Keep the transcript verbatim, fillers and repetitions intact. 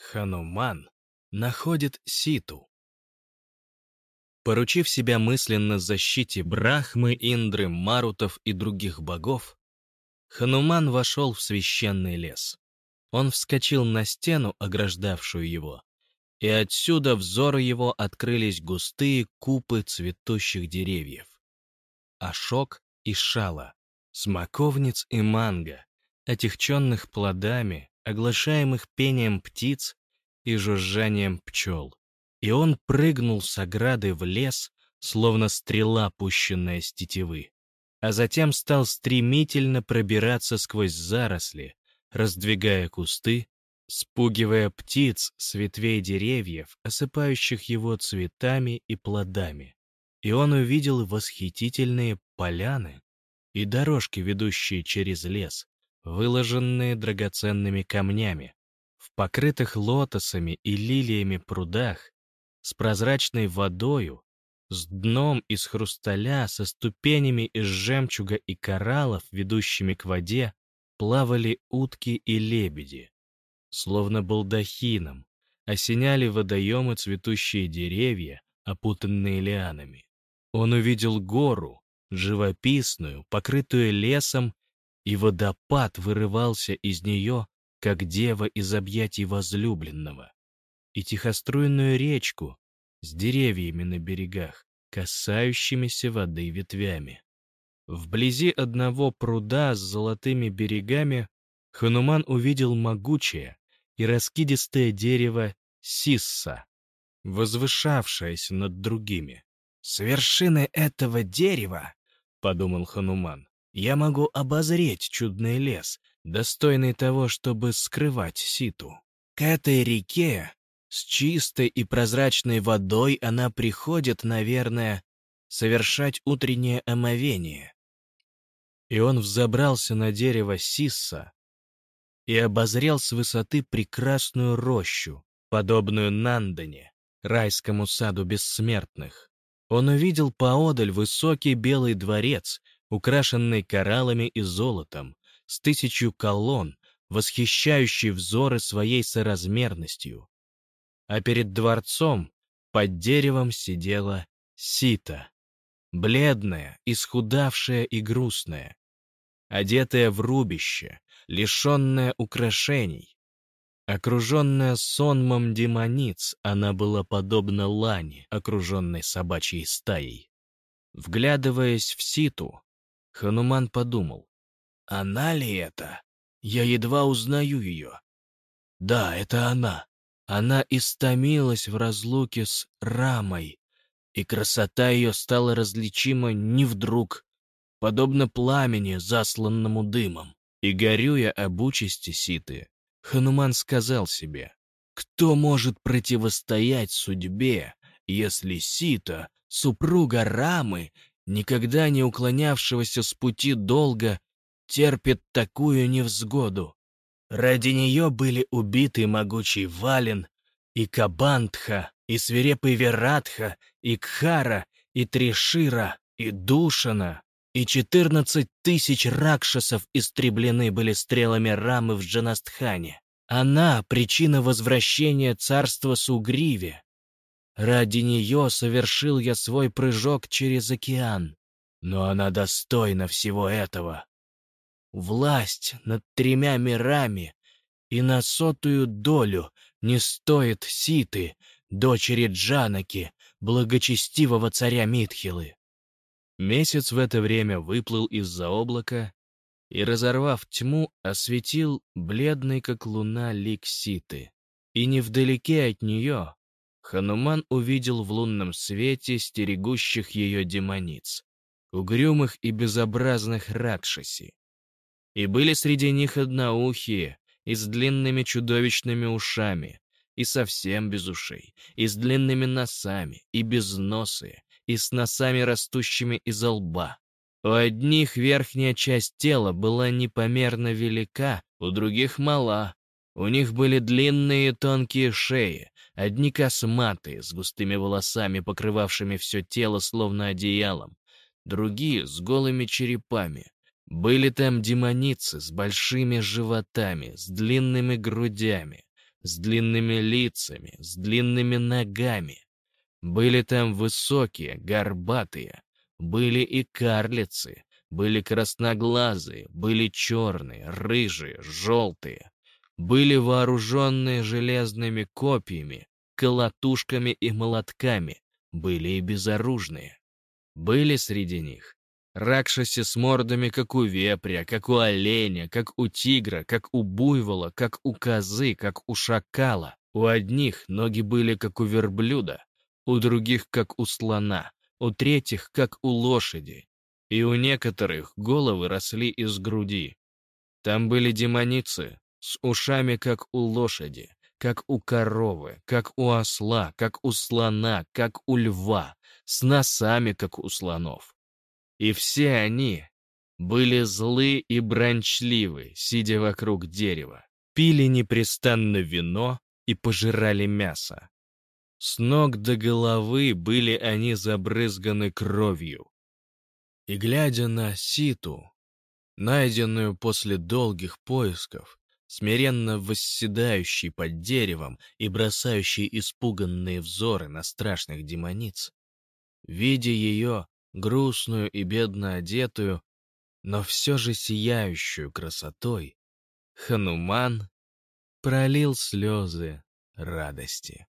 Хануман находит Ситу. Поручив себя мысленно защите Брахмы, Индры, Марутов и других богов, Хануман вошел в священный лес. Он вскочил на стену, ограждавшую его, и отсюда взору его открылись густые купы цветущих деревьев. Ашок и шала, смоковниц и манго, отягченных плодами, оглашаемых пением птиц и жужжанием пчел. И он прыгнул с ограды в лес, словно стрела, пущенная с тетивы, а затем стал стремительно пробираться сквозь заросли, раздвигая кусты, спугивая птиц с ветвей деревьев, осыпающих его цветами и плодами. И он увидел восхитительные поляны и дорожки, ведущие через лес, выложенные драгоценными камнями, в покрытых лотосами и лилиями прудах, с прозрачной водою, с дном из хрусталя, со ступенями из жемчуга и кораллов, ведущими к воде, плавали утки и лебеди. Словно балдахином осеняли водоемы цветущие деревья, опутанные лианами. Он увидел гору, живописную, покрытую лесом, и водопад вырывался из нее, как дева из объятий возлюбленного, и тихоструйную речку с деревьями на берегах, касающимися воды ветвями. Вблизи одного пруда с золотыми берегами Хануман увидел могучее и раскидистое дерево сисса, возвышавшееся над другими. «С вершины этого дерева, — подумал Хануман, — я могу обозреть чудный лес, достойный того, чтобы скрывать Ситу. К этой реке с чистой и прозрачной водой она приходит, наверное, совершать утреннее омовение». И он взобрался на дерево сисса и обозрел с высоты прекрасную рощу, подобную Нандане, райскому саду бессмертных. Он увидел поодаль высокий белый дворец, украшенный кораллами и золотом, с тысячью колонн, восхищающий взоры своей соразмерностью. А перед дворцом под деревом сидела Сита, бледная, исхудавшая и грустная, одетая в рубище, лишенная украшений. Окруженная сонмом демониц, она была подобна лани, окруженной собачьей стаей. Вглядываясь в Ситу, Хануман подумал: «Она ли это? Я едва узнаю ее. Да, это она. Она истомилась в разлуке с Рамой, и красота ее стала различима не вдруг, подобно пламени, засланному дымом». И, горюя об участи Ситы, Хануман сказал себе: «Кто может противостоять судьбе, если Сита, супруга Рамы, никогда не уклонявшегося с пути долго, терпит такую невзгоду? Ради нее были убиты могучий Вален, и Кабантха, и свирепый Вератха, и Кхара, и Тришира, и Душана, и четырнадцать тысяч ракшасов истреблены были стрелами Рамы в Джанастхане. Она — причина возвращения царства Сугриве. Ради нее совершил я свой прыжок через океан, но она достойна всего этого. Власть над тремя мирами и на сотую долю не стоит Ситы, дочери Джанаки, благочестивого царя Митхилы». Месяц в это время выплыл из-за облака и, разорвав тьму, осветил бледный, как луна, лик Ситы. И невдалеке от нее Хануман увидел в лунном свете стерегущих ее демониц, угрюмых и безобразных ракшаси. И были среди них одноухие, и с длинными чудовищными ушами, и совсем без ушей, и с длинными носами, и безносые, и с носами, растущими изо лба. У одних верхняя часть тела была непомерно велика, у других мала. У них были длинные тонкие шеи, одни косматые, с густыми волосами, покрывавшими все тело словно одеялом, другие с голыми черепами. Были там демоницы с большими животами, с длинными грудями, с длинными лицами, с длинными ногами. Были там высокие, горбатые, были и карлицы, были красноглазые, были черные, рыжие, желтые, были вооруженные железными копьями, колотушками и молотками, были и безоружные. Были среди них ракшаси с мордами, как у вепря, как у оленя, как у тигра, как у буйвола, как у козы, как у шакала. У одних ноги были, как у верблюда, у других, как у слона, у третьих, как у лошади, и у некоторых головы росли из груди. Там были демоницы с ушами, как у лошади, как у коровы, как у осла, как у слона, как у льва, с носами, как у слонов. И все они были злы и бранчливы, сидя вокруг дерева, пили непрестанно вино и пожирали мясо. С ног до головы были они забрызганы кровью. И глядя на Ситу, найденную после долгих поисков, смиренно восседающей под деревом и бросающей испуганные взоры на страшных демониц, видя ее, грустную и бедно одетую, но все же сияющую красотой, Хануман пролил слезы радости.